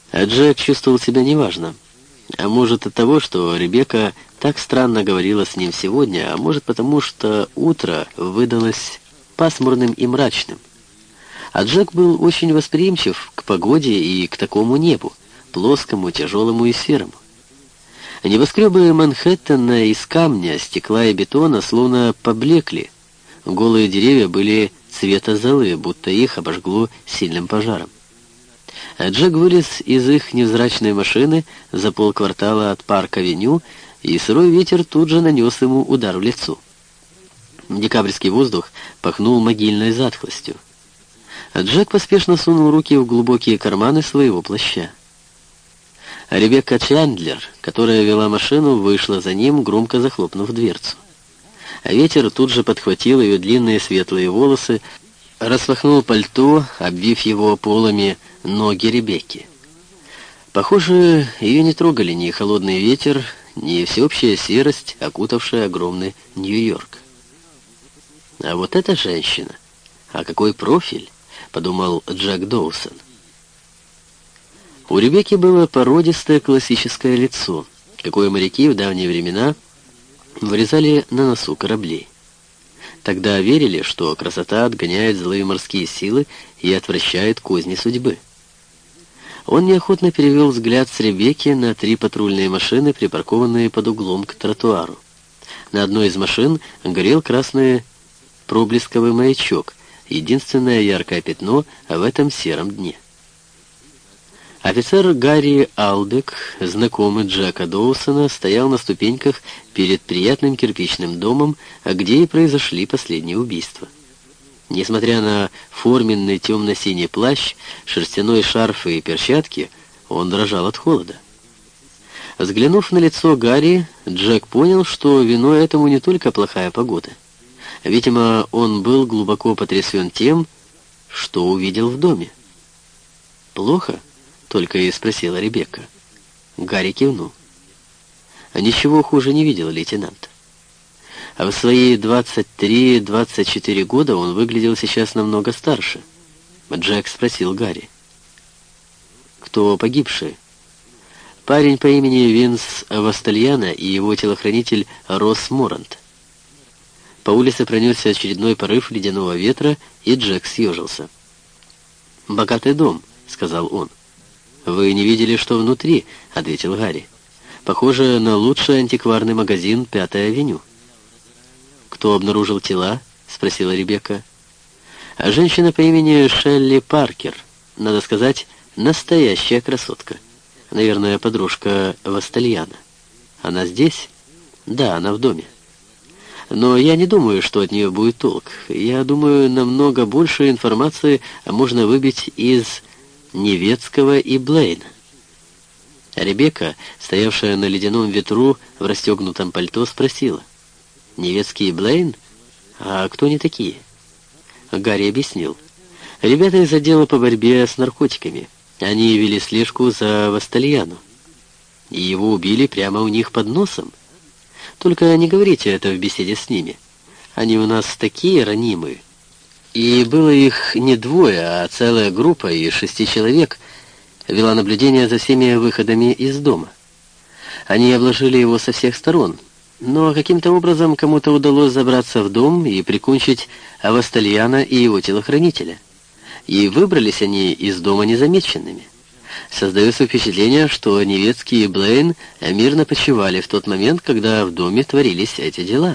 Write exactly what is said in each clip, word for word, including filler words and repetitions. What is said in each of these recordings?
А Джек чувствовал себя неважно. А может от того, что Ребекка так странно говорила с ним сегодня, а может потому, что утро выдалось пасмурным и мрачным. А Джек был очень восприимчив к погоде и к такому небу, плоскому, тяжелому и серому. Небоскребы Манхэттена из камня, стекла и бетона словно поблекли. Голые деревья были цвета золы, будто их обожгло сильным пожаром. А Джек вылез из их невзрачной машины за полквартала от Парк-авеню, и сырой ветер тут же нанес ему удар в лицо. Декабрьский воздух пахнул могильной затхлостью. А Джек поспешно сунул руки в глубокие карманы своего плаща. А Ребекка Чандлер, которая вела машину, вышла за ним, громко захлопнув дверцу. А ветер тут же подхватил ее длинные светлые волосы, распахнул пальто, обвив его полами ноги Ребекки. Похоже, ее не трогали ни холодный ветер, ни всеобщая серость, окутавшая огромный Нью-Йорк. А вот эта женщина, а какой профиль, подумал Джек Доусон. У Ребекки было породистое классическое лицо, какое моряки в давние времена вырезали на носу кораблей. Тогда верили, что красота отгоняет злые морские силы и отвращает козни судьбы. Он неохотно перевел взгляд с Ребекки на три патрульные машины, припаркованные под углом к тротуару. На одной из машин горел красный проблесковый маячок, единственное яркое пятно в этом сером дне. Офицер Гарри Албек, знакомый Джека Доусона, стоял на ступеньках перед приятным кирпичным домом, где и произошли последние убийства. Несмотря на форменный темно-синий плащ, шерстяной шарф и перчатки, он дрожал от холода. Взглянув на лицо Гарри, Джек понял, что виной этому не только плохая погода. Видимо, он был глубоко потрясен тем, что увидел в доме. «Плохо?» — только и спросила Ребекка. Гарри кивнул. Ничего хуже не видел лейтенант. А в свои двадцать три - двадцать четыре года он выглядел сейчас намного старше. Джек спросил Гарри. «Кто погибший?» «Парень по имени Винс Вастальяно и его телохранитель Росс Морант». По улице пронесся очередной порыв ледяного ветра, и Джек съежился. «Богатый дом», — сказал он. «Вы не видели, что внутри?» — ответил Гарри. «Похоже на лучший антикварный магазин Пятой авеню». «Кто обнаружил тела?» — спросила Ребекка. «А женщина по имени Шелли Паркер. Надо сказать, настоящая красотка. Наверное, подружка Вастальяна. Она здесь?» «Да, она в доме. Но я не думаю, что от нее будет толк. Я думаю, намного больше информации можно выбить из Невецкого и Блейна». Ребекка, стоявшая на ледяном ветру в расстегнутом пальто, спросила. «Невецкий и Блейн? А кто они такие?» Гарри объяснил. «Ребята из отдела по борьбе с наркотиками. Они вели слежку за Вастальяно. И его убили прямо у них под носом. Только не говорите это в беседе с ними. Они у нас такие ранимые». И было их не двое, а целая группа из шести человек вела наблюдение за всеми выходами из дома. Они обложили его со всех сторон, но каким-то образом кому-то удалось забраться в дом и прикончить Вастальяно и его телохранителя. И выбрались они из дома незамеченными. Создается впечатление, что Невецкий и Блейн мирно почивали в тот момент, когда в доме творились эти дела.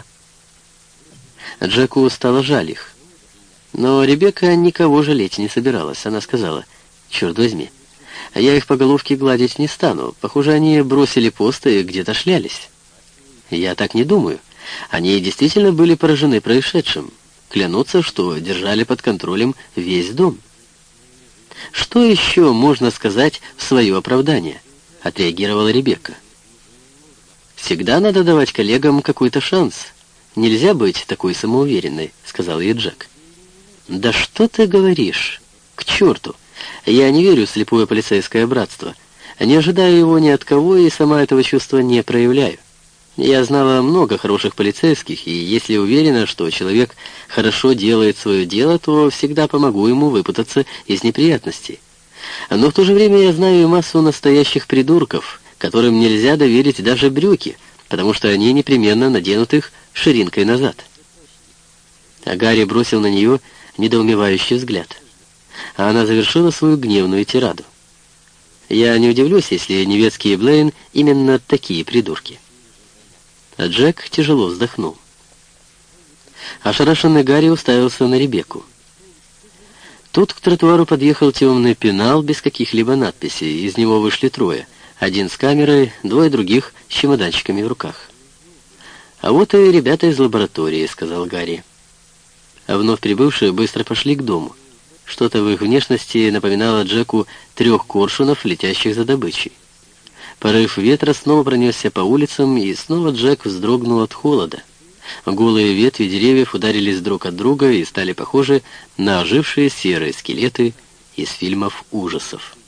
Джеку стало жаль их. Но Ребекка никого жалеть не собиралась. Она сказала: «Черт возьми, я их по головке гладить не стану. Похоже, они бросили пост и где-то шлялись». «Я так не думаю. Они действительно были поражены происшедшим. Клянутся, что держали под контролем весь дом». «Что еще можно сказать в свое оправдание?» — отреагировала Ребекка. «Всегда надо давать коллегам какой-то шанс. Нельзя быть такой самоуверенной», — сказал ей Джек. «Да что ты говоришь? К черту! Я не верю в слепое полицейское братство. Не ожидаю его ни от кого и сама этого чувства не проявляю. Я знала много хороших полицейских, и если уверена, что человек хорошо делает свое дело, то всегда помогу ему выпутаться из неприятностей. Но в то же время я знаю и массу настоящих придурков, которым нельзя доверить даже брюки, потому что они непременно наденут их ширинкой назад». А Гарри бросил на нее недоумевающий взгляд. А она завершила свою гневную тираду. «Я не удивлюсь, если Невецкий и Блейн именно такие придурки». А Джек тяжело вздохнул. Ошарашенный Гарри уставился на Ребекку. Тут к тротуару подъехал темный пенал без каких-либо надписей. Из него вышли трое. Один с камерой, двое других с чемоданчиками в руках. «А вот и ребята из лаборатории», — сказал Гарри. А вновь прибывшие быстро пошли к дому. Что-то в их внешности напоминало Джеку трех коршунов, летящих за добычей. Порыв ветра снова пронесся по улицам, и снова Джек вздрогнул от холода. Голые ветви деревьев ударились друг от друга и стали похожи на ожившие серые скелеты из фильмов ужасов.